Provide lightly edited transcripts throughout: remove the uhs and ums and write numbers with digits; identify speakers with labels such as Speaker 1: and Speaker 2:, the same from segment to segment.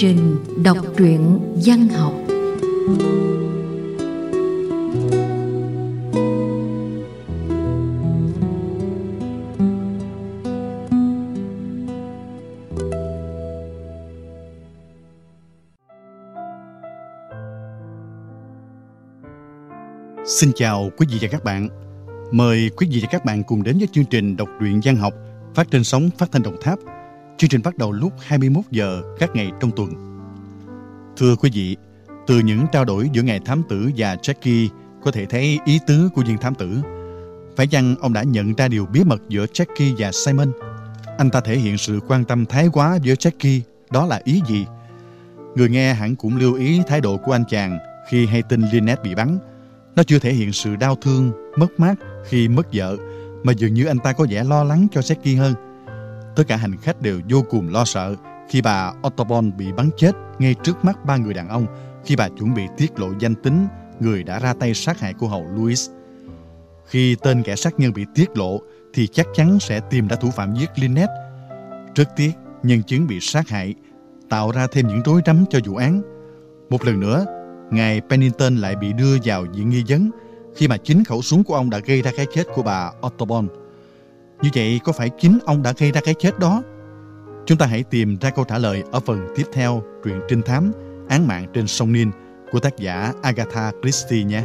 Speaker 1: trình đọc truyện văn học.
Speaker 2: Xin chào quý vị và các bạn. Mời quý vị và các bạn cùng đến với chương trình đọc truyện văn học phát trên sóng Phát thanh Đồng Tháp. Chương trình bắt đầu lúc 21 giờ các ngày trong tuần. Thưa quý vị, từ những trao đổi giữa ngài thám tử và Jackie có thể thấy ý tứ của viên thám tử. Phải chăng ông đã nhận ra điều bí mật giữa Jackie và Simon? Anh ta thể hiện sự quan tâm thái quá với Jackie, đó là ý gì? Người nghe hẳn cũng lưu ý thái độ của anh chàng khi hay tin Lynette bị bắn. Nó chưa thể hiện sự đau thương, mất mát khi mất vợ, mà dường như anh ta có vẻ lo lắng cho Jackie hơn. Tất cả hành khách đều vô cùng lo sợ khi bà Otterborn bị bắn chết ngay trước mắt ba người đàn ông khi bà chuẩn bị tiết lộ danh tính người đã ra tay sát hại cô hầu Louise. Khi tên kẻ sát nhân bị tiết lộ thì chắc chắn sẽ tìm ra thủ phạm giết Lynette. Rất tiếc, nhân chứng bị sát hại, tạo ra thêm những rối rắm cho vụ án. Một lần nữa, ngài Pennington lại bị đưa vào diện nghi vấn khi mà chính khẩu súng của ông đã gây ra cái chết của bà Otterborn. Như vậy có phải chính ông đã gây ra cái chết đó? Chúng ta hãy tìm ra câu trả lời ở phần tiếp theo truyện trinh thám Án mạng trên sông Nin của tác giả Agatha Christie nhé.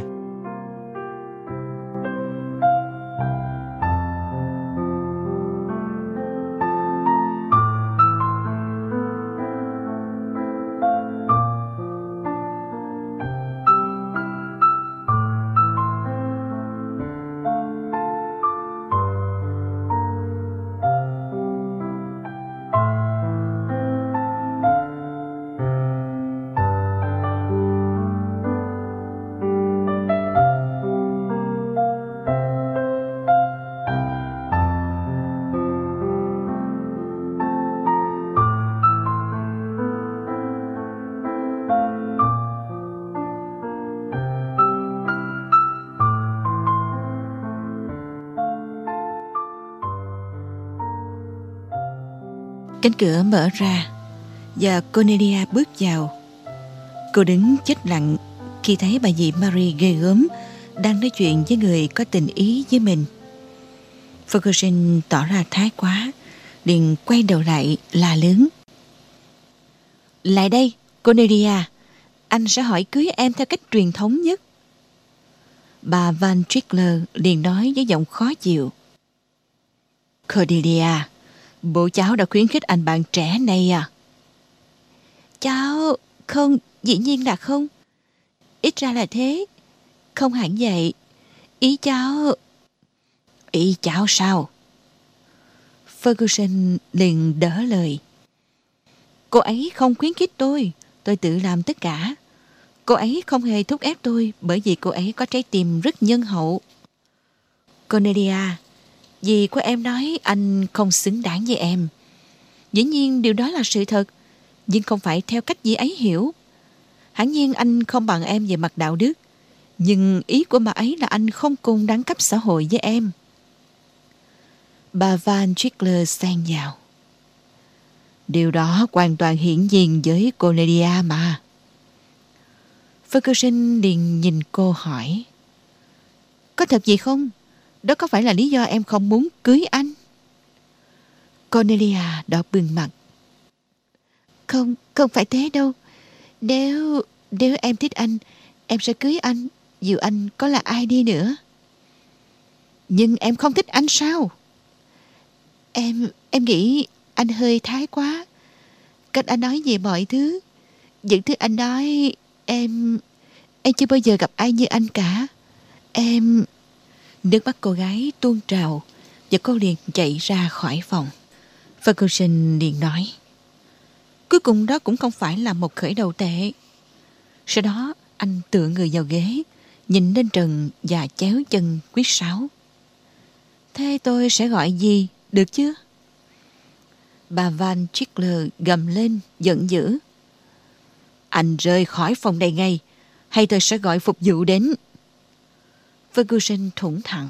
Speaker 3: Cánh cửa mở ra và Cornelia bước vào. Cô đứng chết lặng khi thấy bà dì Marie ghê gớm đang nói chuyện với người có tình ý với mình. Ferguson tỏ ra thái quá, liền quay đầu lại la lớn: "Lại đây, Cornelia, anh sẽ hỏi cưới em theo cách truyền thống nhất." Bà Van Trickler liền nói với giọng khó chịu: "Cordelia, bộ cháu đã khuyến khích anh bạn trẻ này à?" "Cháu... không, dĩ nhiên là không. Ít ra là thế. Không hẳn vậy. Ý cháu..." "Ý cháu sao?" Ferguson liền đỡ lời: "Cô ấy không khuyến khích tôi tự làm tất cả. Cô ấy không hề thúc ép tôi bởi vì cô ấy có trái tim rất nhân hậu. Cornelia, dì của em nói anh không xứng đáng với em. Dĩ nhiên điều đó là sự thật, nhưng không phải theo cách dì ấy hiểu. Hẳn nhiên anh không bằng em về mặt đạo đức, nhưng ý của bà ấy là anh không cùng đẳng cấp xã hội với em." Bà Van Trickler xen vào: "Điều đó hoàn toàn hiển nhiên với Cornelia mà." Ferguson liền nhìn cô hỏi: "Có thật gì không? Đó có phải là lý do em không muốn cưới anh?" Cornelia đỏ bừng mặt: Không phải thế đâu. Nếu em thích anh, em sẽ cưới anh, dù anh có là ai đi nữa." "Nhưng em không thích anh sao?" Em nghĩ anh hơi thái quá. Cách anh nói về mọi thứ, những thứ anh nói, em chưa bao giờ gặp ai như anh cả. Nước mắt cô gái tuôn trào và cô liền chạy ra khỏi phòng. Ferguson liền nói: "Cuối cùng đó cũng không phải là một khởi đầu tệ." Sau đó anh tựa người vào ghế, nhìn lên trần và chéo chân quyết sáo. "Thế tôi sẽ gọi gì, được chưa?" Bà Van Trickler gầm lên giận dữ: "Anh rời khỏi phòng này ngay, hay tôi sẽ gọi phục vụ đến." Ferguson thủng thẳng: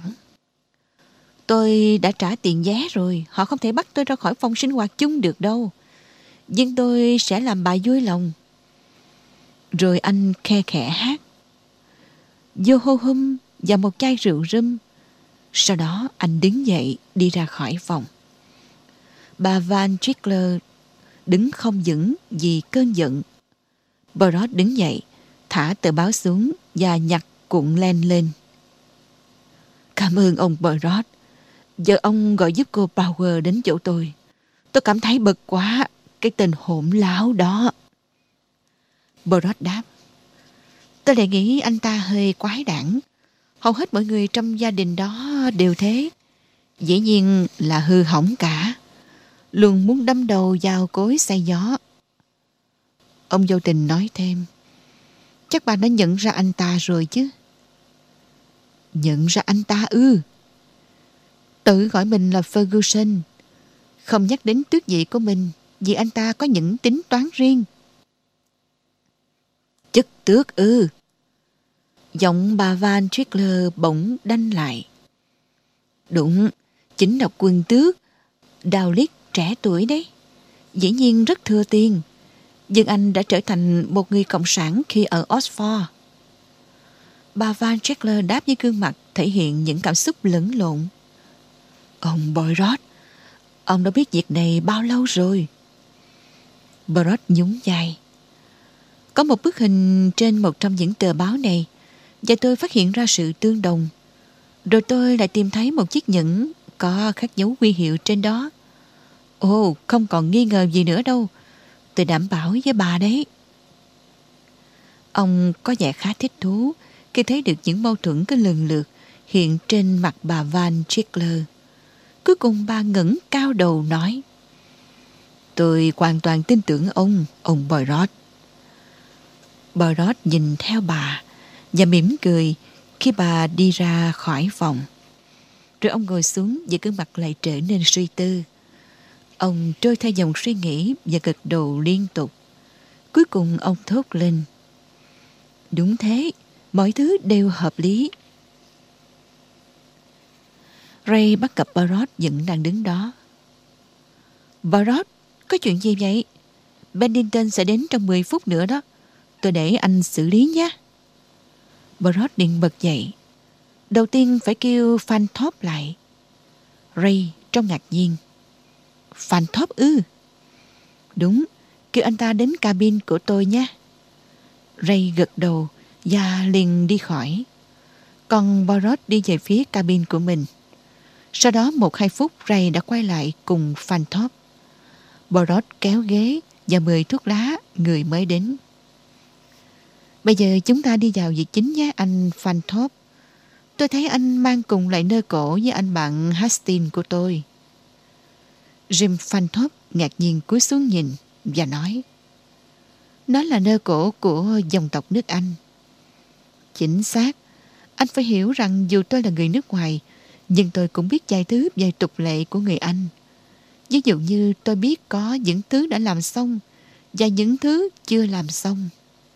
Speaker 3: "Tôi đã trả tiền vé rồi, họ không thể bắt tôi ra khỏi phòng sinh hoạt chung được đâu. nhưng tôi sẽ làm bà vui lòng. Rồi anh khe khẽ hát Yo ho hum và một chai rượu rum. Sau đó anh đứng dậy đi ra khỏi phòng. Bà Van Trickler đứng không vững vì cơn giận. Barot đứng dậy, thả tờ báo xuống và nhặt cuộn len lên. Cảm ơn ông Barot. Giờ ông gọi giúp cô Power đến chỗ tôi. Tôi cảm thấy bực quá, cái tên hỗn láo đó. Barot đáp. Tôi lại nghĩ anh ta hơi quái đản. Hầu hết mọi người trong gia đình đó đều thế. Dĩ nhiên là hư hỏng cả. Luôn muốn đâm đầu vào cối xay gió. Ông vô tình nói thêm. Chắc bà đã nhận ra anh ta rồi chứ? Nhận ra anh ta ư? Tự gọi mình là Ferguson. Không nhắc đến tước vị của mình vì anh ta có những tính toán riêng. Chức tước ư? Giọng bà Van Trickler bỗng đanh lại. Đúng, chính độc quân tước. Dowlick trẻ tuổi đấy. Dĩ nhiên rất thừa tiền. Nhưng anh đã trở thành một người cộng sản khi ở Oxford. Bà Van Trickler đáp với gương mặt thể hiện những cảm xúc lẫn lộn. Ông Barot, ông đã biết việc này bao lâu rồi? Barot nhún vai. Có một bức hình trên một trong những tờ báo này và tôi phát hiện ra sự tương đồng. Rồi tôi lại tìm thấy một chiếc nhẫn có khắc dấu huy hiệu trên đó. Ồ, không còn nghi ngờ gì nữa đâu. Tôi đảm bảo với bà đấy. Ông có vẻ khá thích thú khi thấy được những mâu thuẫn cứ lần lượt hiện trên mặt bà Van Trickler. Cuối cùng bà ngẩng cao đầu nói. Tôi hoàn toàn tin tưởng ông Barot. Barot nhìn theo bà và mỉm cười khi bà đi ra khỏi phòng. Rồi ông ngồi xuống và gương mặt lại trở nên suy tư. Ông trôi theo dòng suy nghĩ và gật đầu liên tục. Cuối cùng ông thốt lên. Đúng thế, mọi thứ đều hợp lý. Ray bắt gặp Barot vẫn đang đứng đó. Barot, có chuyện gì vậy? Bennington sẽ đến trong 10 phút nữa đó. Tôi để anh xử lý nhé. Barot liền bật dậy. Đầu tiên phải kêu Fanthorpe lại. Ray trong ngạc nhiên. Fanthorpe ư? Đúng, kêu anh ta đến cabin của tôi nhé. Ray gật đầu và liền đi khỏi. Còn Barot đi về phía cabin của mình. Sau đó 1-2 phút Ray đã quay lại cùng Fanthorpe. Barot kéo ghế và mời thuốc lá người mới đến. Bây giờ chúng ta đi vào việc chính nhé anh Fanthorpe. Tôi thấy anh mang cùng lại nơ cổ với anh bạn Hastings của tôi. Jim Fanthorpe ngạc nhiên cúi xuống nhìn và nói. Nó là nơ cổ của dòng tộc nước Anh. Chính xác. Anh phải hiểu rằng dù tôi là người nước ngoài, nhưng tôi cũng biết vài thứ về tục lệ của người Anh. Ví dụ như tôi biết có những thứ đã làm xong và những thứ chưa làm xong.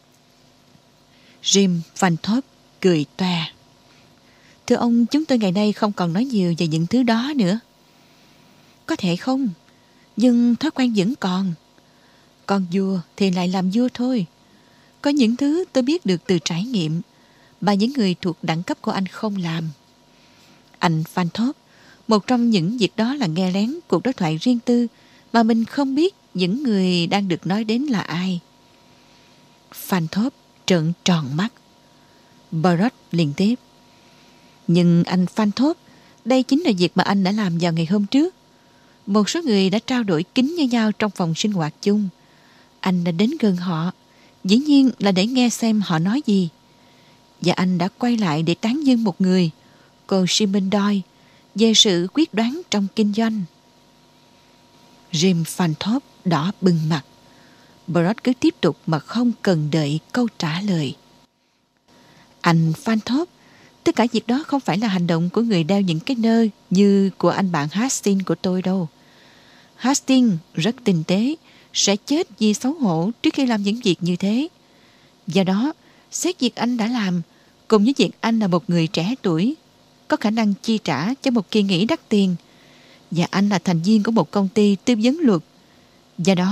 Speaker 3: Jim Fanthorpe cười toe. Thưa ông, chúng tôi ngày nay không còn nói nhiều về những thứ đó nữa. Có thể không, nhưng thói quen vẫn còn. Con vua thì lại làm vua thôi. Có những thứ tôi biết được từ trải nghiệm mà những người thuộc đẳng cấp của anh không làm. Anh Fanthorpe, một trong những việc đó là nghe lén cuộc đối thoại riêng tư mà mình không biết những người đang được nói đến là ai. Fanthorpe trợn tròn mắt. Barot liền tiếp. Nhưng anh Fanthorpe, đây chính là việc mà anh đã làm vào ngày hôm trước. Một số người đã trao đổi kính với nhau trong phòng sinh hoạt chung. Anh đã đến gần họ, dĩ nhiên là để nghe xem họ nói gì. Và anh đã quay lại để tán dương một người, cô Simon Doyle, về sự quyết đoán trong kinh doanh. Jim Fanthorpe đỏ bừng mặt. Barot cứ tiếp tục mà không cần đợi câu trả lời. Anh Fanthorpe, tất cả việc đó không phải là hành động của người đeo những cái nơ như của anh bạn Hastings của tôi đâu. Hastings rất tinh tế, sẽ chết vì xấu hổ trước khi làm những việc như thế. Do đó, xét việc anh đã làm, cùng với việc anh là một người trẻ tuổi, có khả năng chi trả cho một kỳ nghỉ đắt tiền, và anh là thành viên của một công ty tư vấn luật. Do đó,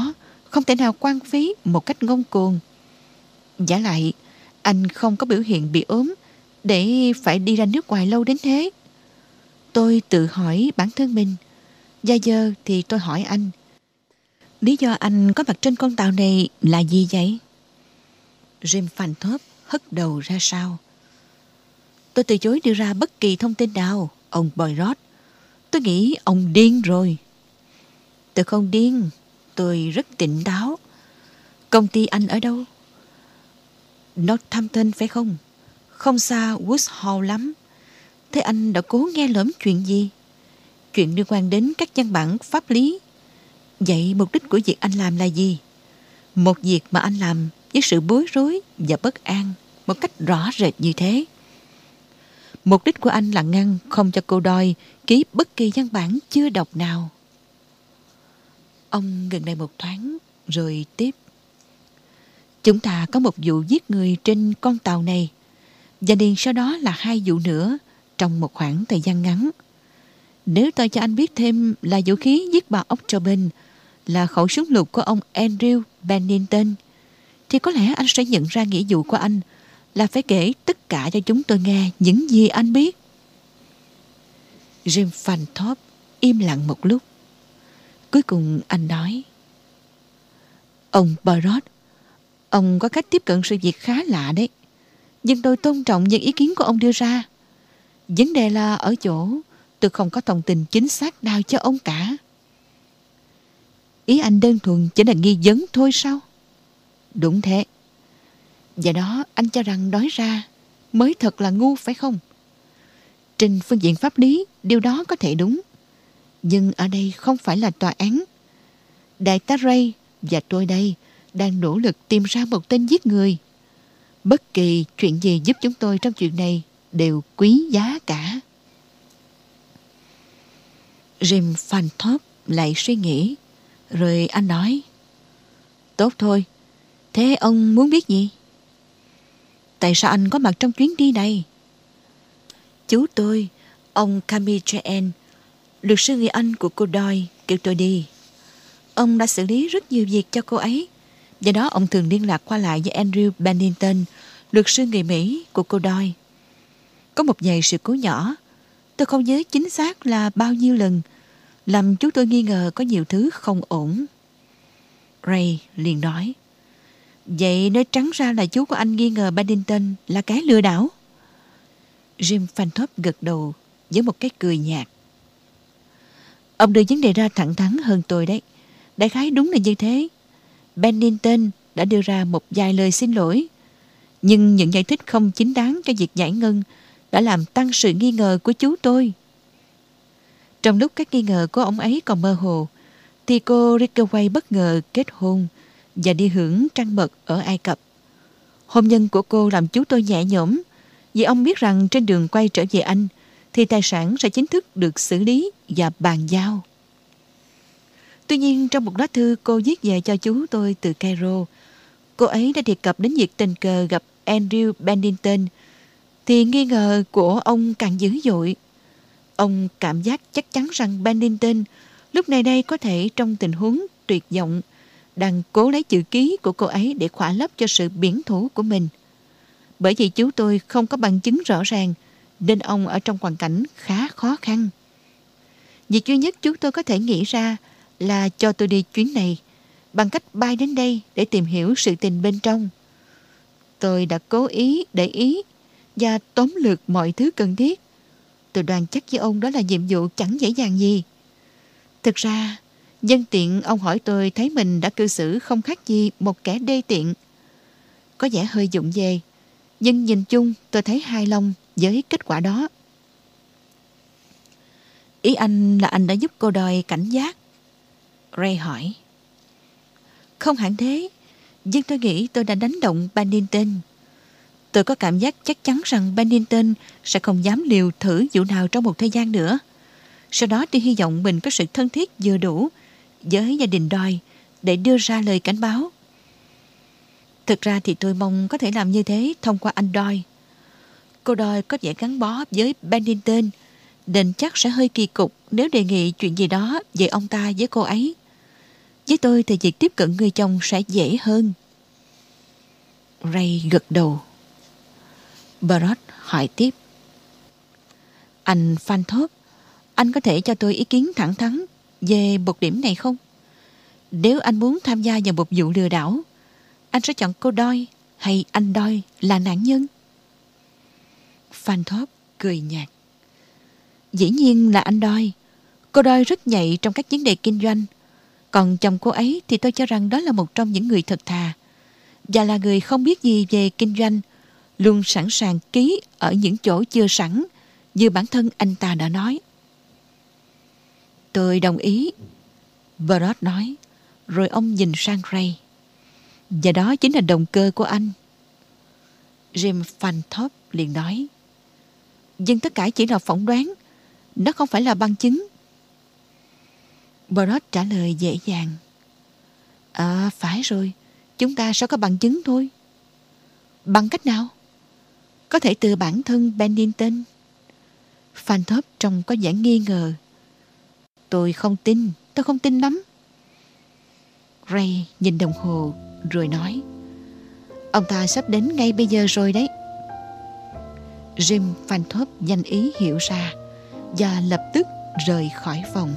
Speaker 3: không thể nào quan phí một cách ngông cuồng. Vả lại, anh không có biểu hiện bị ốm để phải đi ra nước ngoài lâu đến thế. Tôi tự hỏi bản thân mình, và giờ thì tôi hỏi anh, lý do anh có mặt trên con tàu này là gì vậy? Jim Fanthorpe hất đầu ra sau. Tôi từ chối đưa ra bất kỳ thông tin nào, ông Poirot. Tôi nghĩ ông điên rồi. Tôi không điên, tôi rất tỉnh táo. Công ty anh ở đâu? Northampton phải không? Không xa Woods Hole lắm. Thế anh đã cố nghe lỡm chuyện gì? Chuyện liên quan đến các văn bản pháp lý. Vậy mục đích của việc anh làm là gì? Một việc mà anh làm với sự bối rối và bất an một cách rõ rệt như thế. Mục đích của anh là ngăn không cho cô Doyle ký bất kỳ văn bản chưa đọc nào. Ông ngừng lại một thoáng rồi tiếp. Chúng ta có một vụ giết người trên con tàu này, và liền sau đó là 2 vụ nữa trong một khoảng thời gian ngắn. Nếu tôi cho anh biết thêm là vũ khí giết bà October là khẩu súng lục của ông Andrew Bennington, thì có lẽ anh sẽ nhận ra nghĩa vụ của anh là phải kể tất cả cho chúng tôi nghe những gì anh biết. Jim Fanthorpe im lặng một lúc. Cuối cùng anh nói, ông Poirot, ông có cách tiếp cận sự việc khá lạ đấy. Nhưng tôi tôn trọng những ý kiến của ông đưa ra. Vấn đề là ở chỗ tôi không có thông tin chính xác nào cho ông cả. Ý anh đơn thuần chỉ là nghi vấn thôi sao? Đúng thế. Và đó anh cho rằng nói ra mới thật là ngu phải không? Trên phương diện pháp lý, điều đó có thể đúng. Nhưng ở đây không phải là tòa án. Đại tá Ray và tôi đây đang nỗ lực tìm ra một tên giết người. Bất kỳ chuyện gì giúp chúng tôi trong chuyện này đều quý giá cả. Jim Fanthorpe lại suy nghĩ. Rồi anh nói, tốt thôi. Thế ông muốn biết gì? Tại sao anh có mặt trong chuyến đi này? Chú tôi, ông Camille Jean, luật sư người Anh của cô Doyle, kêu tôi đi. Ông đã xử lý rất nhiều việc cho cô ấy. Do đó ông thường liên lạc qua lại với Andrew Bennington, luật sư người Mỹ của cô Doyle. Có một vài sự cố nhỏ, tôi không nhớ chính xác là bao nhiêu lần, làm chú tôi nghi ngờ có nhiều thứ không ổn. Ray liền nói, vậy nói trắng ra là chú của anh nghi ngờ Bennington là cái lừa đảo. Jim Fanthorpe gật đầu với một cái cười nhạt. Ông đưa vấn đề ra thẳng thắn hơn tôi đấy. Đại khái đúng là như thế. Bennington đã đưa ra một vài lời xin lỗi, nhưng những giải thích không chính đáng cho việc giải ngân đã làm tăng sự nghi ngờ của chú tôi. Trong lúc các nghi ngờ của ông ấy còn mơ hồ, thì cô Rickaway bất ngờ kết hôn và đi hưởng trăng mật ở Ai Cập. Hôn nhân của cô làm chú tôi nhẹ nhõm, vì ông biết rằng trên đường quay trở về Anh thì tài sản sẽ chính thức được xử lý và bàn giao. Tuy nhiên, trong một lá thư cô viết về cho chú tôi từ Cairo, cô ấy đã đề cập đến việc tình cờ gặp Andrew Bennington, thì nghi ngờ của ông càng dữ dội. Ông cảm giác chắc chắn rằng Bennington lúc này đây có thể trong tình huống tuyệt vọng đang cố lấy chữ ký của cô ấy để khỏa lấp cho sự biển thủ của mình. Bởi vì chú tôi không có bằng chứng rõ ràng, nên ông ở trong hoàn cảnh khá khó khăn. Việc duy nhất chú tôi có thể nghĩ ra là cho tôi đi chuyến này bằng cách bay đến đây để tìm hiểu sự tình bên trong. Tôi đã cố ý để ý và tóm lược mọi thứ cần thiết. Tôi đoan chắc với ông đó là nhiệm vụ chẳng dễ dàng gì. Thực ra, nhân tiện ông hỏi tôi thấy mình đã cư xử không khác gì một kẻ đê tiện. Có vẻ hơi vụng về, nhưng nhìn chung tôi thấy hài lòng với kết quả đó. Ý anh là anh đã giúp cô Doyle cảnh giác? Ray hỏi. Không hẳn thế, nhưng tôi nghĩ tôi đã đánh động Bennington. Tôi có cảm giác chắc chắn rằng Bennington sẽ không dám liều thử vụ nào trong một thời gian nữa. Sau đó tôi hy vọng mình có sự thân thiết vừa đủ với gia đình Doyle để đưa ra lời cảnh báo. Thực ra thì tôi mong có thể làm như thế thông qua anh Doyle. Cô Doyle có vẻ gắn bó với Bennington, nên chắc sẽ hơi kỳ cục nếu đề nghị chuyện gì đó về ông ta với cô ấy. Với tôi thì việc tiếp cận người chồng sẽ dễ hơn. Ray gật đầu. Barrett hỏi tiếp. Anh Fanthorpe, anh có thể cho tôi ý kiến thẳng thắn về một điểm này không? Nếu anh muốn tham gia vào một vụ lừa đảo, anh sẽ chọn cô Doyle hay anh Doyle là nạn nhân? Fanthorpe cười nhạt. Dĩ nhiên là anh Doyle. Cô Doyle rất nhạy trong các vấn đề kinh doanh. Còn chồng cô ấy thì tôi cho rằng đó là một trong những người thật thà và là người không biết gì về kinh doanh, luôn sẵn sàng ký ở những chỗ chưa sẵn, như bản thân anh ta đã nói. Tôi đồng ý, Barrett nói, rồi ông nhìn sang Ray. Và đó chính là động cơ của anh. Jim Fanthorpe liền nói. Nhưng tất cả chỉ là phỏng đoán, nó không phải là bằng chứng. Barrett trả lời dễ dàng. Phải rồi, chúng ta sẽ có bằng chứng thôi. Bằng cách nào? Có thể từ bản thân Bennington. Fanthorpe trông có vẻ nghi ngờ. Tôi không tin lắm. Ray nhìn đồng hồ rồi nói. Ông ta sắp đến ngay bây giờ rồi đấy. Jim Fanthorpe nhanh ý hiểu ra và lập tức rời khỏi phòng.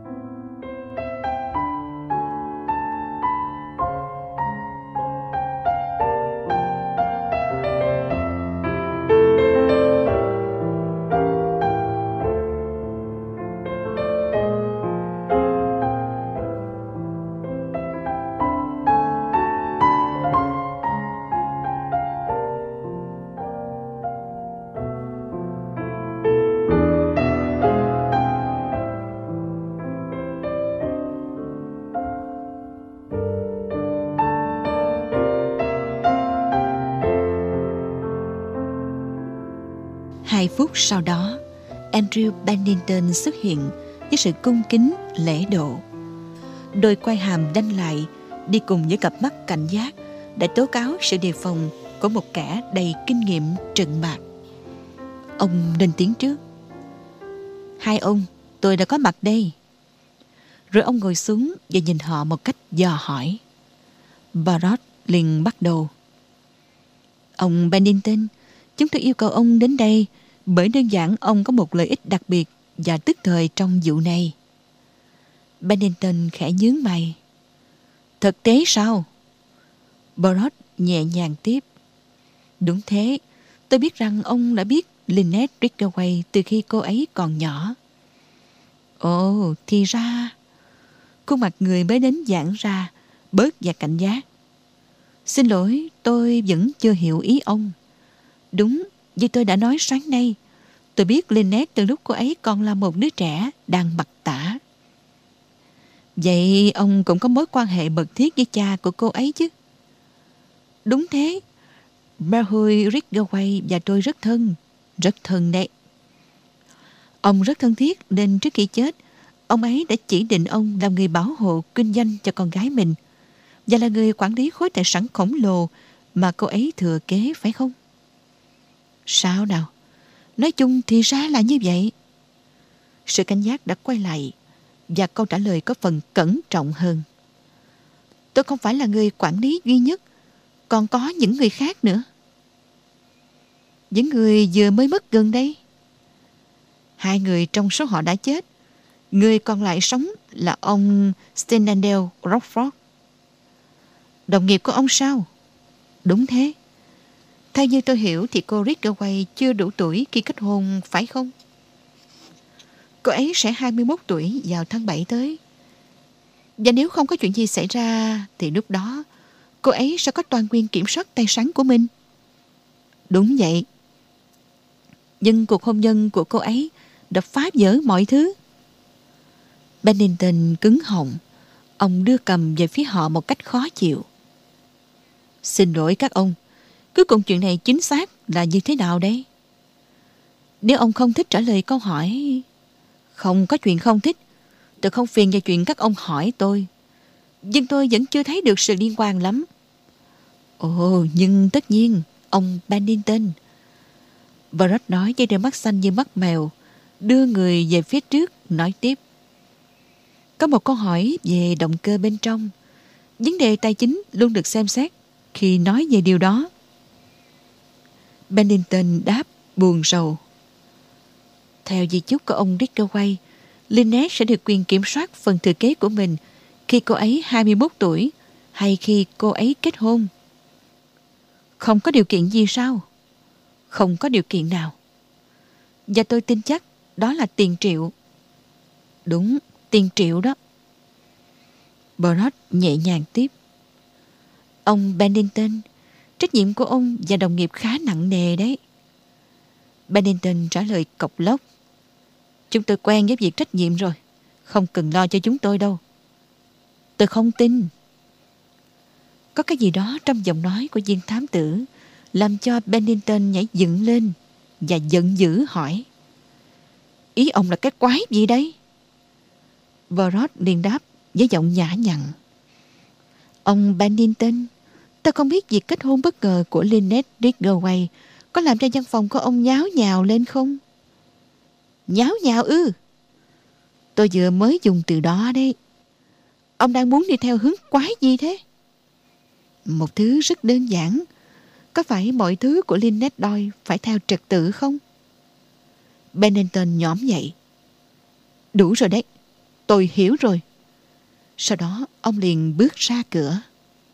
Speaker 3: Hai phút sau đó, Andrew Bennington xuất hiện với sự cung kính lễ độ. Đôi quai hàm đanh lại đi cùng với cặp mắt cảnh giác đã tố cáo sự đề phòng của một kẻ đầy kinh nghiệm trừng bạc. Ông lên tiếng trước. Hai ông, tôi đã có mặt đây. Rồi ông ngồi xuống và nhìn họ một cách dò hỏi. Barrett liền bắt đầu. Ông Bennington, chúng tôi yêu cầu ông đến đây bởi đơn giản ông có một lợi ích đặc biệt và tức thời trong vụ này. Bennington khẽ nhướng mày. Thực tế sao? Barrett nhẹ nhàng tiếp. Đúng thế, tôi biết rằng ông đã biết Lynette Ridgway từ khi cô ấy còn nhỏ. Ồ, thì ra. Khuôn mặt người mới đến giãn ra, bớt và cảnh giác. Xin lỗi, tôi vẫn chưa hiểu ý ông. Đúng, như tôi đã nói sáng nay, tôi biết Lynette từ lúc cô ấy còn là một đứa trẻ đang mặc tã. Vậy ông cũng có mối quan hệ mật thiết với cha của cô ấy chứ? Đúng thế. Mary Ridgway và tôi rất thân đấy. Ông rất thân thiết nên trước khi chết, ông ấy đã chỉ định ông làm người bảo hộ kinh doanh cho con gái mình và là người quản lý khối tài sản khổng lồ mà cô ấy thừa kế, phải không? Sao nào? Nói chung thì ra là như vậy. Sự cảnh giác đã quay lại và câu trả lời có phần cẩn trọng hơn. Tôi không phải là người quản lý duy nhất, còn có những người khác nữa. Những người vừa mới mất gần đây. 2 người trong số họ đã chết. Người còn lại sống là ông Stenandale Rockford. Đồng nghiệp của ông sao? Đúng thế. Theo như tôi hiểu thì cô Ridgway chưa đủ tuổi khi kết hôn, phải không? Cô ấy sẽ 21 tuổi vào tháng 7 tới. Và nếu không có chuyện gì xảy ra thì lúc đó cô ấy sẽ có toàn quyền kiểm soát tài sản của mình. Đúng vậy. Nhưng cuộc hôn nhân của cô ấy đã phá vỡ mọi thứ. Bennington cứng họng. Ông đưa cầm về phía họ một cách khó chịu. Xin lỗi các ông, cuối cùng chuyện này chính xác là như thế nào đây? Nếu ông không thích trả lời câu hỏi... Không có chuyện không thích. Tôi không phiền về chuyện các ông hỏi tôi. Nhưng tôi vẫn chưa thấy được sự liên quan lắm. Ồ, nhưng tất nhiên, ông Bennington. Barrett nói với đôi mắt xanh như mắt mèo, đưa người về phía trước, nói tiếp. Có một câu hỏi về động cơ bên trong. Vấn đề tài chính luôn được xem xét khi nói về điều đó. Bennington đáp buồn rầu. Theo di chúc của ông Ridgway, Lynette sẽ được quyền kiểm soát phần thừa kế của mình khi cô ấy 21 tuổi hay khi cô ấy kết hôn. Không có điều kiện gì sao? Không có điều kiện nào. Và tôi tin chắc đó là tiền triệu. Đúng, tiền triệu đó. Brod nhẹ nhàng tiếp. Ông Bennington, trách nhiệm của ông và đồng nghiệp khá nặng nề đấy. Bennington trả lời cộc lốc. Chúng tôi quen với việc trách nhiệm rồi. Không cần lo cho chúng tôi đâu. Tôi không tin. Có cái gì đó trong giọng nói của viên thám tử làm cho Bennington nhảy dựng lên và giận dữ hỏi. Ý ông là cái quái gì đấy? Brod liền đáp với giọng nhã nhặn. Ông Bennington, tôi không biết việc kết hôn bất ngờ của Lynette Ridgway có làm cho văn phòng của ông nháo nhào lên không? Nháo nhào ư? Tôi vừa mới dùng từ đó đấy. Ông đang muốn đi theo hướng quái gì thế? Một thứ rất đơn giản. Có phải mọi thứ của Lynette Doyle phải theo trật tự không? Bennington nhõm dậy. Đủ rồi đấy. Tôi hiểu rồi. Sau đó ông liền bước ra cửa.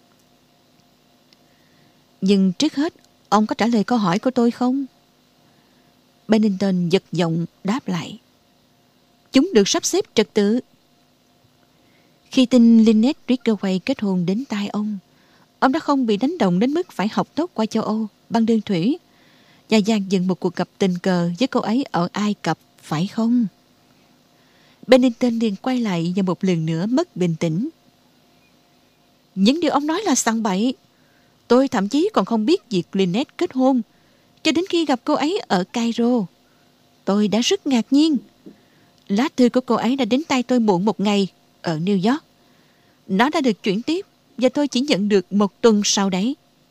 Speaker 3: Nhưng trước hết, ông có trả lời câu hỏi của tôi không? Bennington giật giọng đáp lại. Chúng được sắp xếp trật tự. Khi tin Lynette Ridgway kết hôn đến tai ông đã không bị đánh động đến mức phải học tốc qua châu Âu bằng đường thủy và dàn dựng một cuộc gặp tình cờ với cô ấy ở Ai Cập, phải không? Bennington liền quay lại và một lần nữa mất bình tĩnh. Những điều ông nói là sằng bậy. Tôi thậm chí còn không biết việc Lynette kết hôn cho đến khi gặp cô ấy ở Cairo. Tôi đã rất ngạc nhiên. Lá thư của cô ấy đã đến tay tôi muộn một ngày ở New York. Nó đã được chuyển tiếp và tôi chỉ nhận được một tuần sau đấy.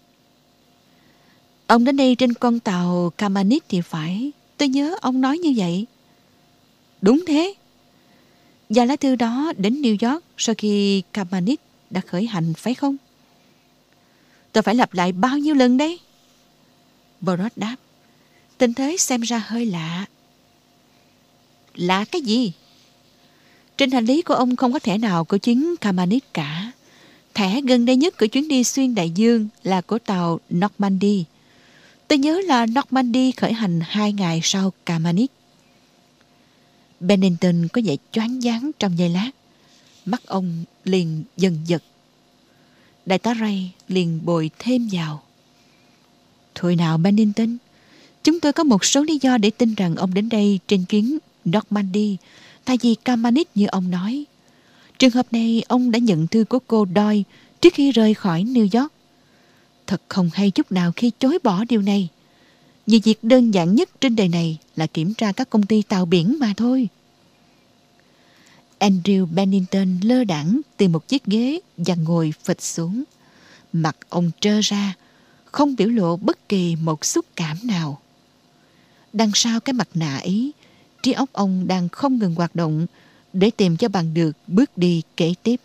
Speaker 3: Ông đến đây trên con tàu Kamanik thì phải. Tôi nhớ ông nói như vậy. Đúng thế. Và lá thư đó đến New York sau khi Kamanik đã khởi hành, phải không? Tôi phải lặp lại bao nhiêu lần đấy? Brod đáp. Tình thế xem ra hơi lạ. Lạ cái gì? Trên hành lý của ông không có thẻ nào của chuyến Kamanik cả. Thẻ gần đây nhất của chuyến đi xuyên đại dương là của tàu Normandy. Tôi nhớ là Normandy khởi hành 2 ngày sau Kamanik. Bennington có vẻ choáng váng trong giây lát. Mắt ông liền dần giật. Đại tá Ray liền bồi thêm vào. Thôi nào Bennington, chúng tôi có một số lý do để tin rằng ông đến đây trên chuyến Normandy thay vì Kamanik như ông nói. Trường hợp này ông đã nhận thư của cô Doyle trước khi rời khỏi New York. Thật không hay chút nào khi chối bỏ điều này. Vì việc đơn giản nhất trên đời này là kiểm tra các công ty tàu biển mà thôi. Andrew Bennington lơ đãng từ một chiếc ghế và ngồi phịch xuống. Mặt ông trơ ra, không biểu lộ bất kỳ một xúc cảm nào. Đằng sau cái mặt nạ ấy, trí óc ông đang không ngừng hoạt động để tìm cho bằng được bước đi kế tiếp.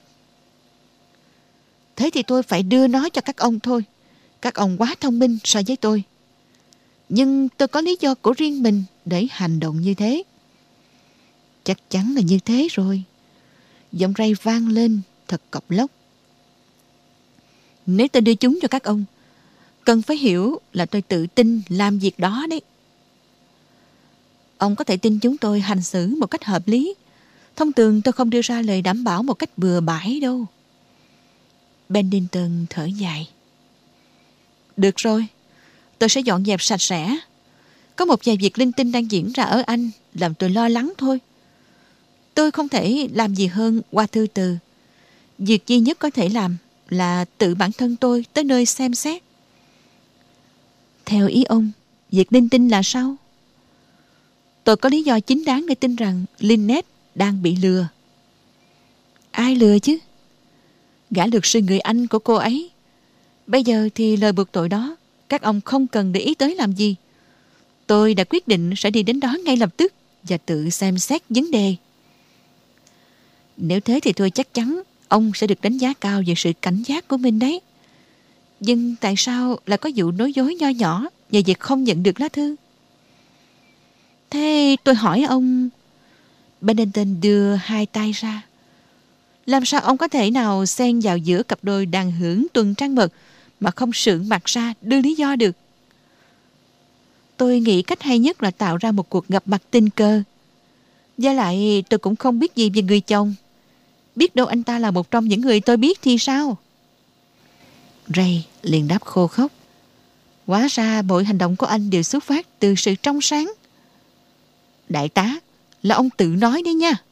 Speaker 3: Thế thì tôi phải đưa nó cho các ông thôi. Các ông quá thông minh so với tôi. Nhưng tôi có lý do của riêng mình để hành động như thế. Chắc chắn là như thế rồi. Giọng Ray vang lên thật cộc lốc. Nếu tôi đưa chúng cho các ông, cần phải hiểu là tôi tự tin làm việc đó đấy. Ông có thể tin chúng tôi hành xử một cách hợp lý. Thông thường tôi không đưa ra lời đảm bảo một cách bừa bãi đâu. Bennington thở dài. Được rồi, tôi sẽ dọn dẹp sạch sẽ. Có một vài việc linh tinh đang diễn ra ở Anh làm tôi lo lắng thôi. Tôi không thể làm gì hơn qua thư từ. Việc duy nhất có thể làm là tự bản thân tôi tới nơi xem xét. Theo ý ông, việc linh tinh là sao? Tôi có lý do chính đáng để tin rằng Lynette đang bị lừa. Ai lừa chứ? Gã luật sư người Anh của cô ấy. Bây giờ thì lời buộc tội đó các ông không cần để ý tới làm gì. Tôi đã quyết định sẽ đi đến đó ngay lập tức và tự xem xét vấn đề. Nếu thế thì tôi chắc chắn ông sẽ được đánh giá cao về sự cảnh giác của mình đấy. Nhưng tại sao lại có vụ nói dối nho nhỏ về việc không nhận được lá thư? Thế tôi hỏi ông... Bennington đưa hai tay ra. Làm sao ông có thể nào xen vào giữa cặp đôi đang hưởng tuần trăng mật mà không sượng mặt ra đưa lý do được? Tôi nghĩ cách hay nhất là tạo ra một cuộc gặp mặt tình cờ. Với lại tôi cũng không biết gì về người chồng. Biết đâu anh ta là một trong những người tôi biết thì sao? Ray liền đáp khô khốc. Hóa ra mọi hành động của anh đều xuất phát từ sự trong sáng. Đại tá, là ông tự nói đấy nha.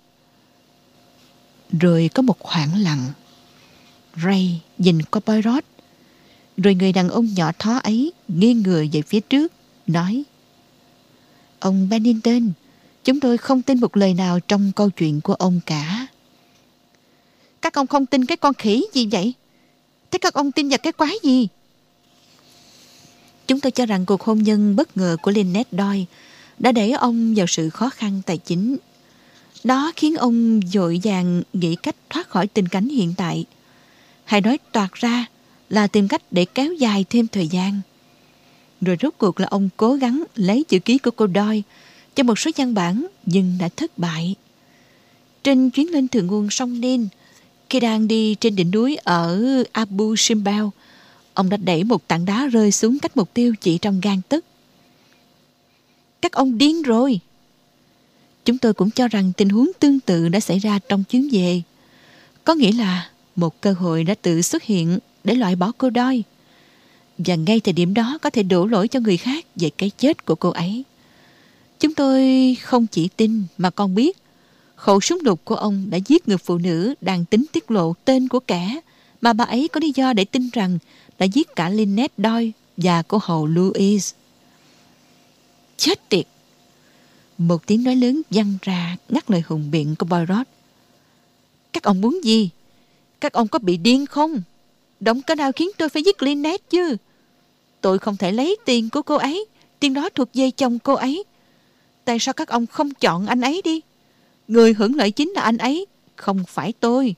Speaker 3: Rồi có một khoảng lặng. Ray nhìn qua Poirot. Rồi người đàn ông nhỏ thó ấy nghiêng người về phía trước, nói: Ông Bennington, chúng tôi không tin một lời nào trong câu chuyện của ông cả. Các ông không tin cái con khỉ gì vậy? Thế các ông tin vào cái quái gì? Chúng tôi cho rằng cuộc hôn nhân bất ngờ của Lynette Doyle đã đẩy ông vào sự khó khăn tài chính. Nó khiến ông vội vàng nghĩ cách thoát khỏi tình cảnh hiện tại. Hay nói toạc ra là tìm cách để kéo dài thêm thời gian. Rồi rốt cuộc là ông cố gắng lấy chữ ký của cô Doyle cho một số văn bản nhưng đã thất bại. Trên chuyến lên thượng nguồn sông Nin, khi đang đi trên đỉnh núi ở Abu Simbel, ông đã đẩy một tảng đá rơi xuống cách mục tiêu chỉ trong gang tấc. Các ông điên rồi! Chúng tôi cũng cho rằng tình huống tương tự đã xảy ra trong chuyến về. Có nghĩa là một cơ hội đã tự xuất hiện để loại bỏ cô Doyle. Và ngay thời điểm đó có thể đổ lỗi cho người khác về cái chết của cô ấy. Chúng tôi không chỉ tin mà còn biết khẩu súng đục của ông đã giết người phụ nữ đang tính tiết lộ tên của kẻ mà bà ấy có lý do để tin rằng đã giết cả Lynette Doyle và cô hầu Louise. Chết tiệt! Một tiếng nói lớn vang ra ngắt lời hùng biện của Poirot. Các ông muốn gì? Các ông có bị điên không? Động cơ nào khiến tôi phải giết Lynette chứ? Tôi không thể lấy tiền của cô ấy. Tiền đó thuộc về chồng cô ấy. Tại sao các ông không chọn anh ấy đi? Người hưởng lợi chính là anh ấy, không phải tôi.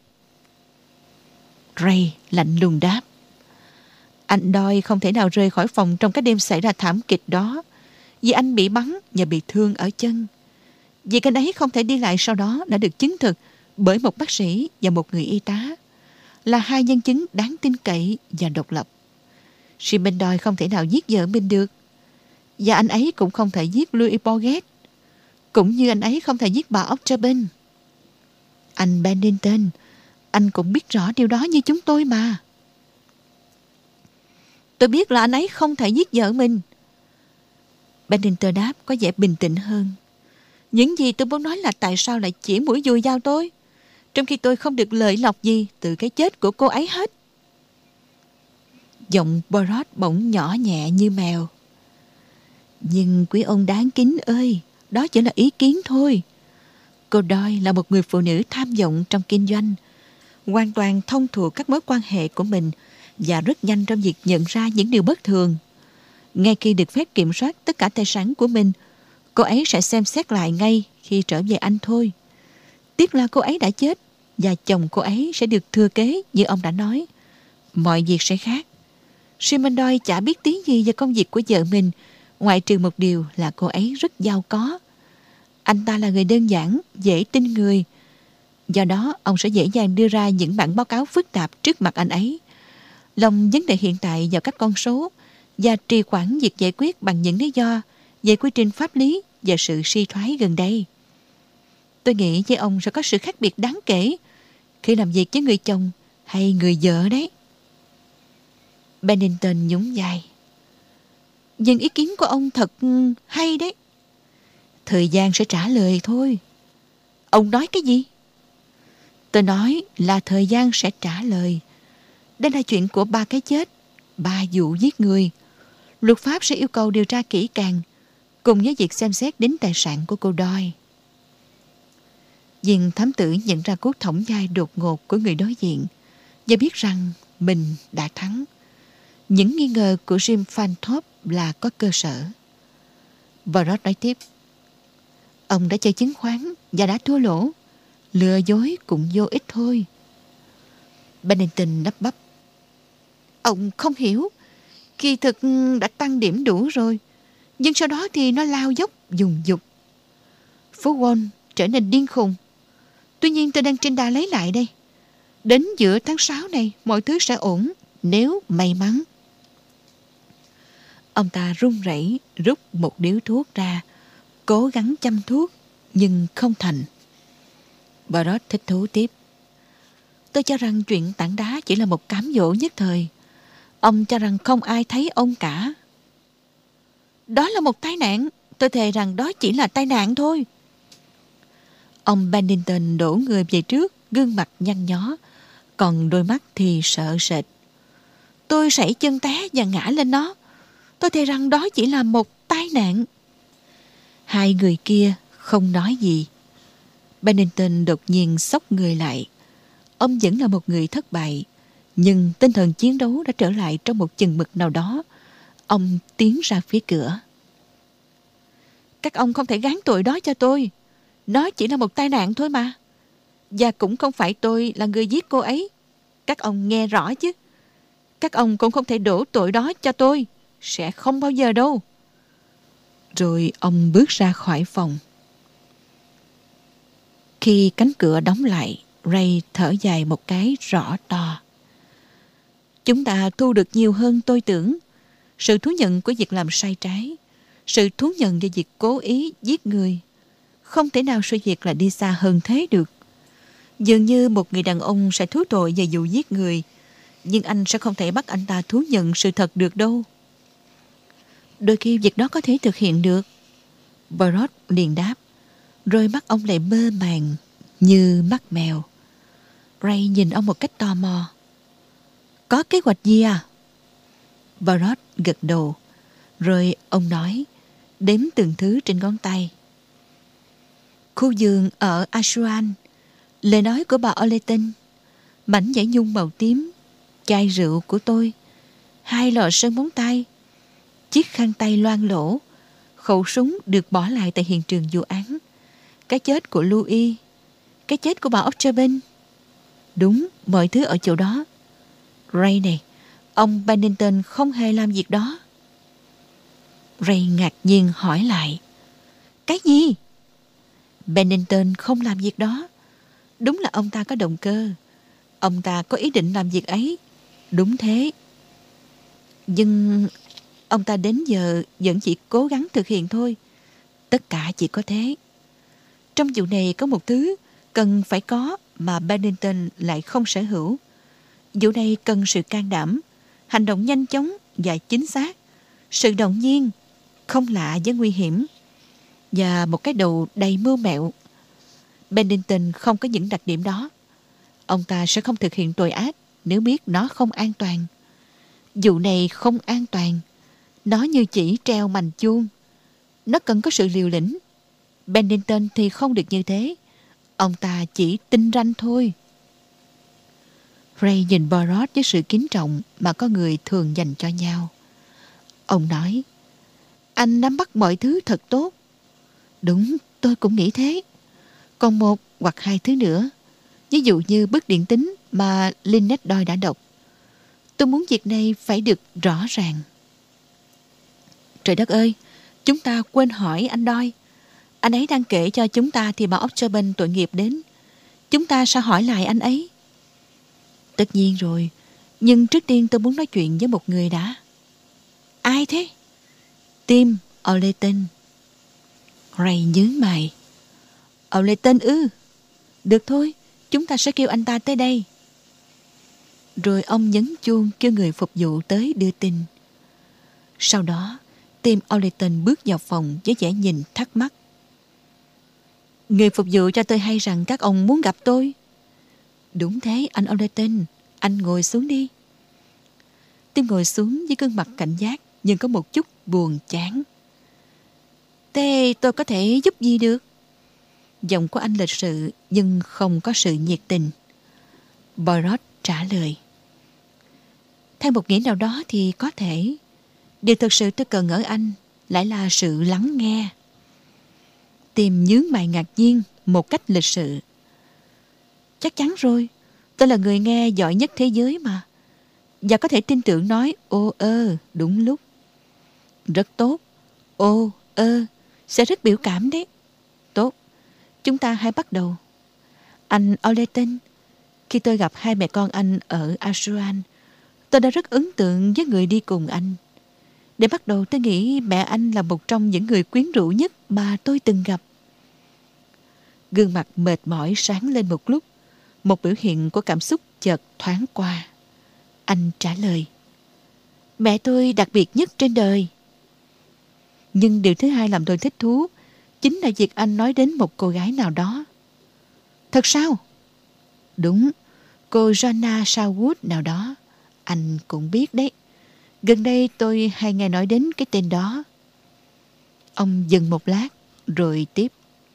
Speaker 3: Ray lạnh lùng đáp. Anh Doyle không thể nào rời khỏi phòng trong cái đêm xảy ra thảm kịch đó, vì anh bị bắn và bị thương ở chân. Việc anh ấy không thể đi lại sau đó đã được chứng thực bởi một bác sĩ và một người y tá, là hai nhân chứng đáng tin cậy và độc lập. Simon Doyle không thể nào giết vợ mình được, và anh ấy cũng không thể giết Louis Bourget, cũng như anh ấy không thể giết bà Octagon. Anh Bennington, anh cũng biết rõ điều đó như chúng tôi mà. Tôi biết là anh ấy không thể giết vợ mình. Bennington đáp có vẻ bình tĩnh hơn. Những gì tôi muốn nói là tại sao lại chỉ mũi dùi vào tôi, trong khi tôi không được lợi lộc gì từ cái chết của cô ấy hết. Giọng Poirot bỗng nhỏ nhẹ như mèo. Nhưng quý ông đáng kính ơi, đó chỉ là ý kiến thôi. Cô Doyle là một người phụ nữ tham vọng trong kinh doanh, hoàn toàn thông thuộc các mối quan hệ của mình và rất nhanh trong việc nhận ra những điều bất thường. Ngay khi được phép kiểm soát tất cả tài sản của mình, cô ấy sẽ xem xét lại ngay khi trở về Anh thôi. Tiếc là cô ấy đã chết và chồng cô ấy sẽ được thừa kế như ông đã nói. Mọi việc sẽ khác. Simon Doyle chả biết tí gì về công việc của vợ mình, ngoại trừ một điều là cô ấy rất giàu có. Anh ta là người đơn giản, dễ tin người. Do đó, ông sẽ dễ dàng đưa ra những bản báo cáo phức tạp trước mặt anh ấy. Lòng vấn đề hiện tại vào các con số và trì hoãn việc giải quyết bằng những lý do về quy trình pháp lý và sự suy thoái gần đây. Tôi nghĩ với ông sẽ có sự khác biệt đáng kể khi làm việc với người chồng hay người vợ đấy. Bennington nhún vai. Nhưng ý kiến của ông thật hay đấy. Thời gian sẽ trả lời thôi. Ông nói cái gì? Tôi nói là thời gian sẽ trả lời. Đây là chuyện của 3 cái chết, 3 vụ giết người. Luật pháp sẽ yêu cầu điều tra kỹ càng, cùng với việc xem xét đến tài sản của cô Doyle. Viên thám tử nhận ra cú thõng vai đột ngột của người đối diện và biết rằng mình đã thắng. Những nghi ngờ của Jim Fanthorpe là có cơ sở. Poirot nói tiếp. Ông đã chơi chứng khoán và đã thua lỗ. Lừa dối cũng vô ích thôi. Bennington lắp bắp. Ông không hiểu. Kỳ thực đã tăng điểm đủ rồi. Nhưng sau đó thì nó lao dốc dùng dục. Phố Wall trở nên điên khùng. Tuy nhiên tôi đang trên đà lấy lại đây. Đến giữa tháng 6 này mọi thứ sẽ ổn nếu may mắn. Ông ta run rẩy rút một điếu thuốc ra, cố gắng châm thuốc nhưng không thành. Barrot thích thú tiếp. Tôi cho rằng chuyện tảng đá chỉ là một cám dỗ nhất thời. Ông cho rằng không ai thấy ông cả. Đó là một tai nạn. Tôi thề rằng đó chỉ là tai nạn thôi. Ông Bennington đổ người về trước, gương mặt nhăn nhó, còn đôi mắt thì sợ sệt. Tôi sẩy chân té và ngã lên nó. Tôi thề rằng đó chỉ là một tai nạn. Hai người kia không nói gì. Bennington đột nhiên xốc người lại. Ông vẫn là một người thất bại, nhưng tinh thần chiến đấu đã trở lại trong một chừng mực nào đó. Ông tiến ra phía cửa. Các ông không thể gán tội đó cho tôi. Nó chỉ là một tai nạn thôi mà. Và cũng không phải tôi là người giết cô ấy. Các ông nghe rõ chứ. Các ông cũng không thể đổ tội đó cho tôi. Sẽ không bao giờ đâu. Rồi ông bước ra khỏi phòng. Khi cánh cửa đóng lại, Ray thở dài một cái rõ to. Chúng ta thu được nhiều hơn tôi tưởng. Sự thú nhận của việc làm sai trái, sự thú nhận về việc cố ý giết người. Không thể nào sự việc lại đi xa hơn thế được. Dường như một người đàn ông sẽ thú tội về vụ giết người, nhưng anh sẽ không thể bắt anh ta thú nhận sự thật được đâu. Đôi khi việc đó có thể thực hiện được. Barrot liền đáp, rồi mắt ông lại mơ màng như mắt mèo. Ray nhìn ông một cách tò mò. Có kế hoạch gì à? Barrot gật đầu. Rồi ông nói, đếm từng thứ trên ngón tay. Khu vườn ở Aswan, lời nói của bà Oleton, mảnh vải nhung màu tím, chai rượu của tôi, 2 lọ sơn móng tay, chiếc khăn tay loang lỗ, khẩu súng được bỏ lại tại hiện trường vụ án, cái chết của Louis, cái chết của bà Octaven. Đúng, mọi thứ ở chỗ đó. Ray này, ông Bennington không hề làm việc đó. Ray ngạc nhiên hỏi lại. Cái gì? Bennington không làm việc đó. Đúng là ông ta có động cơ. Ông ta có ý định làm việc ấy. Đúng thế. Nhưng ông ta đến giờ vẫn chỉ cố gắng thực hiện thôi. Tất cả chỉ có thế. Trong vụ này có một thứ cần phải có mà Bennington lại không sở hữu. Vụ này cần sự can đảm, hành động nhanh chóng và chính xác, sự động viên, không lạ với nguy hiểm, và một cái đầu đầy mưu mẹo. Bennington không có những đặc điểm đó. Ông ta sẽ không thực hiện tội ác nếu biết nó không an toàn. Vụ này không an toàn. Nó như chỉ treo mành chuông. Nó cần có sự liều lĩnh. Bennington thì không được như thế. Ông ta chỉ tinh ranh thôi. Ray nhìn Barrot với sự kính trọng mà có người thường dành cho nhau. Ông nói, anh nắm bắt mọi thứ thật tốt. Đúng, tôi cũng nghĩ thế. Còn 1 hoặc 2 thứ nữa. Ví dụ như bức điện tín mà Lynette Doyle đã đọc. Tôi muốn việc này phải được rõ ràng. Trời đất ơi, chúng ta quên hỏi anh Doyle. Anh ấy đang kể cho chúng ta thì bà Octaven tội nghiệp đến. Chúng ta sẽ hỏi lại anh ấy. Tất nhiên rồi. Nhưng trước tiên tôi muốn nói chuyện với một người đã. Ai thế? Tim Oleton. Ray nhướng mày. Oleton ư? Được thôi, chúng ta sẽ kêu anh ta tới đây. Rồi ông nhấn chuông kêu người phục vụ tới đưa tin. Sau đó, Tim Oleton bước vào phòng với vẻ nhìn thắc mắc. Người phục vụ cho tôi hay rằng các ông muốn gặp tôi. Đúng thế, anh Oleton. Anh ngồi xuống đi. Tim ngồi xuống với gương mặt cảnh giác, nhưng có một chút buồn chán. Thế tôi có thể giúp gì được? Giọng của anh lịch sự nhưng không có sự nhiệt tình. Barrot trả lời. Theo một nghĩa nào đó thì có thể. Điều thực sự tôi cần ở anh lại là sự lắng nghe. Tim nhướng mày ngạc nhiên một cách lịch sự. Chắc chắn rồi. Tôi là người nghe giỏi nhất thế giới mà. Và có thể tin tưởng nói ô ơ đúng lúc. Rất tốt. Ô ơ sẽ rất biểu cảm đấy. Tốt. Chúng ta hãy bắt đầu. Anh Oleton, khi tôi gặp hai mẹ con anh ở Asuan, tôi đã rất ấn tượng với người đi cùng anh. Để bắt đầu tôi nghĩ mẹ anh là một trong những người quyến rũ nhất mà tôi từng gặp. Gương mặt mệt mỏi sáng lên một lúc. Một biểu hiện của cảm xúc chợt thoáng qua. Anh trả lời: mẹ tôi đặc biệt nhất trên đời. Nhưng điều thứ hai làm tôi thích thú chính là việc anh nói đến một cô gái nào đó. Thật sao? Đúng, cô Joanna Sherwood nào đó. Anh cũng biết đấy. Gần đây tôi hay nghe nói đến cái tên đó. Ông dừng một lát rồi tiếp.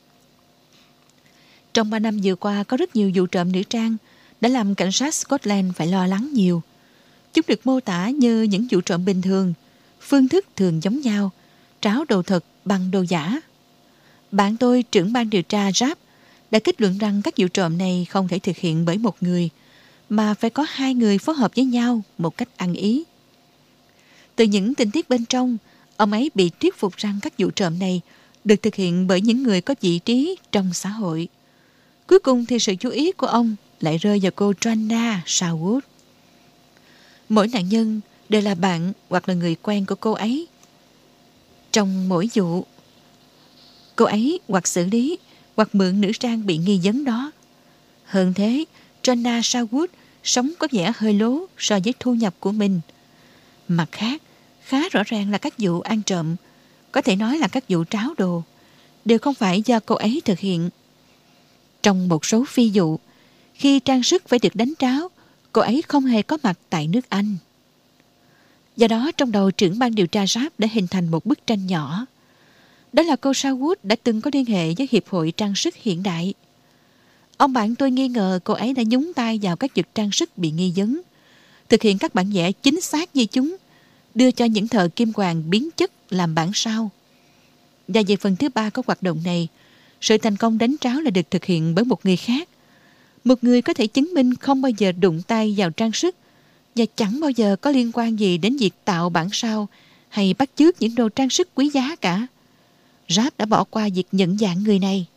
Speaker 3: Trong 3 năm vừa qua có rất nhiều vụ trộm nữ trang đã làm cảnh sát Scotland phải lo lắng nhiều. Chúng được mô tả như những vụ trộm bình thường, phương thức thường giống nhau, tráo đồ thật bằng đồ giả. Bạn tôi, trưởng ban điều tra Rap, đã kết luận rằng các vụ trộm này không thể thực hiện bởi một người, mà phải có 2 người phối hợp với nhau một cách ăn ý. Từ những tình tiết bên trong, ông ấy bị thuyết phục rằng các vụ trộm này được thực hiện bởi những người có vị trí trong xã hội. Cuối cùng thì sự chú ý của ông lại rơi vào cô Joanna Sherwood. Mỗi nạn nhân đều là bạn hoặc là người quen của cô ấy. Trong mỗi vụ, cô ấy hoặc xử lý hoặc mượn nữ trang bị nghi vấn đó. Hơn thế, Joanna Sherwood sống có vẻ hơi lố so với thu nhập của mình. Mặt khác, khá rõ ràng là các vụ ăn trộm, có thể nói là các vụ tráo đồ, đều không phải do cô ấy thực hiện. Trong một số phi vụ, khi trang sức phải được đánh tráo, cô ấy không hề có mặt tại nước Anh. Do đó trong đầu trưởng ban điều tra Rap đã hình thành một bức tranh nhỏ. Đó là cô Sherwood đã từng có liên hệ với Hiệp hội Trang sức Hiện đại. Ông bạn tôi nghi ngờ cô ấy đã nhúng tay vào các vật trang sức bị nghi vấn, thực hiện các bản vẽ chính xác như chúng, đưa cho những thợ kim hoàn biến chất làm bản sao. Và về phần thứ ba của hoạt động này, sự thành công đánh tráo là được thực hiện bởi một người khác. Một người có thể chứng minh không bao giờ đụng tay vào trang sức và chẳng bao giờ có liên quan gì đến việc tạo bản sao hay bắt chước những đồ trang sức quý giá cả. Rap đã bỏ qua việc nhận dạng người này.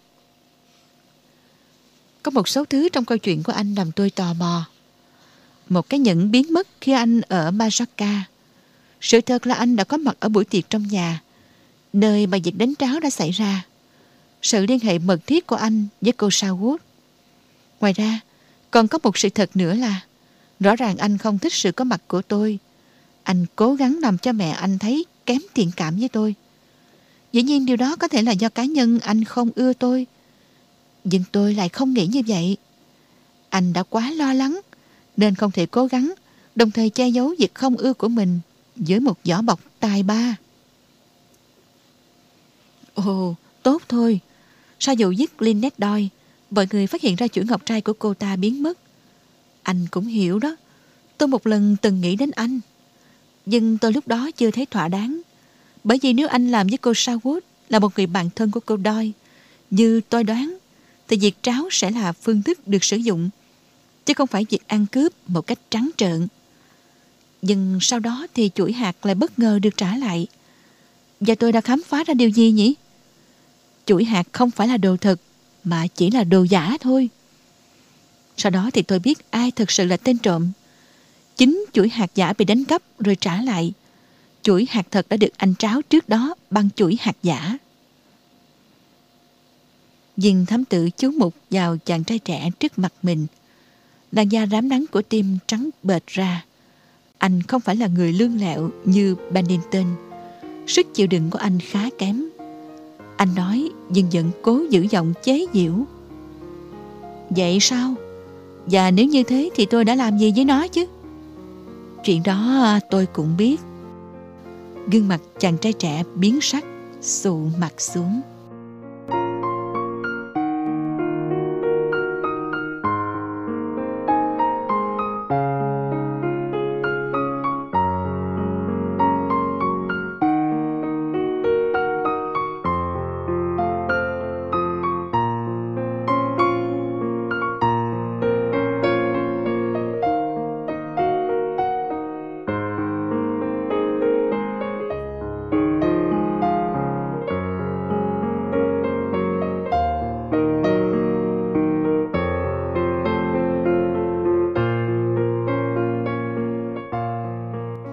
Speaker 3: Có một số thứ trong câu chuyện của anh làm tôi tò mò. Một cái nhẫn biến mất khi anh ở Majorca. Sự thật là anh đã có mặt ở buổi tiệc trong nhà, nơi mà việc đánh tráo đã xảy ra. Sự liên hệ mật thiết của anh với cô Sherwood. Ngoài ra, còn có một sự thật nữa là rõ ràng anh không thích sự có mặt của tôi. Anh cố gắng làm cho mẹ anh thấy kém thiện cảm với tôi. Dĩ nhiên điều đó có thể là do cá nhân anh không ưa tôi. Nhưng tôi lại không nghĩ như vậy. Anh đã quá lo lắng nên không thể cố gắng, đồng thời che giấu việc không ưa của mình dưới một vỏ bọc tài ba. Ồ, tốt thôi. Sau vụ giết Lynette Doyle, mọi người phát hiện ra chuỗi ngọc trai của cô ta biến mất. Anh cũng hiểu đó. Tôi một lần từng nghĩ đến anh. Nhưng tôi lúc đó chưa thấy thỏa đáng. Bởi vì nếu anh làm với cô Sherwood là một người bạn thân của cô Doyle, như tôi đoán, thì việc tráo sẽ là phương thức được sử dụng, chứ không phải việc ăn cướp một cách trắng trợn. Nhưng sau đó thì chuỗi hạt lại bất ngờ được trả lại. Và tôi đã khám phá ra điều gì nhỉ? Chuỗi hạt không phải là đồ thật, mà chỉ là đồ giả thôi. Sau đó thì tôi biết ai thực sự là tên trộm. Chính chuỗi hạt giả bị đánh cắp rồi trả lại. Chuỗi hạt thật đã được anh tráo trước đó bằng chuỗi hạt giả. Viên thám tử chú mục vào chàng trai trẻ trước mặt mình. Làn da rám nắng của Tim trắng bệch ra. Anh không phải là người lương lẹo như Bennington. Sức chịu đựng của anh khá kém. Anh nói nhưng vẫn cố giữ giọng chế giễu. Vậy sao? Và nếu như thế thì tôi đã làm gì với nó chứ? Chuyện đó tôi cũng biết. Gương mặt chàng trai trẻ biến sắc, xụ mặt xuống.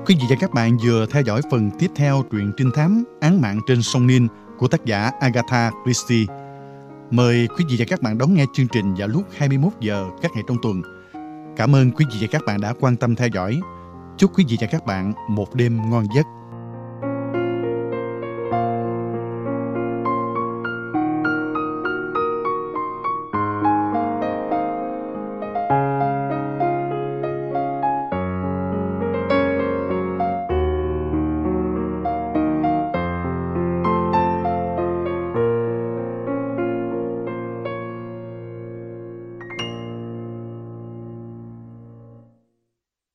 Speaker 2: Quý vị và các bạn vừa theo dõi phần tiếp theo truyện trinh thám Án mạng trên sông Nin của tác giả Agatha Christie. Mời quý vị và các bạn đón nghe chương trình vào lúc 21 giờ các ngày trong tuần. Cảm ơn quý vị và các bạn đã quan tâm theo dõi. Chúc quý vị và các bạn một đêm ngon giấc.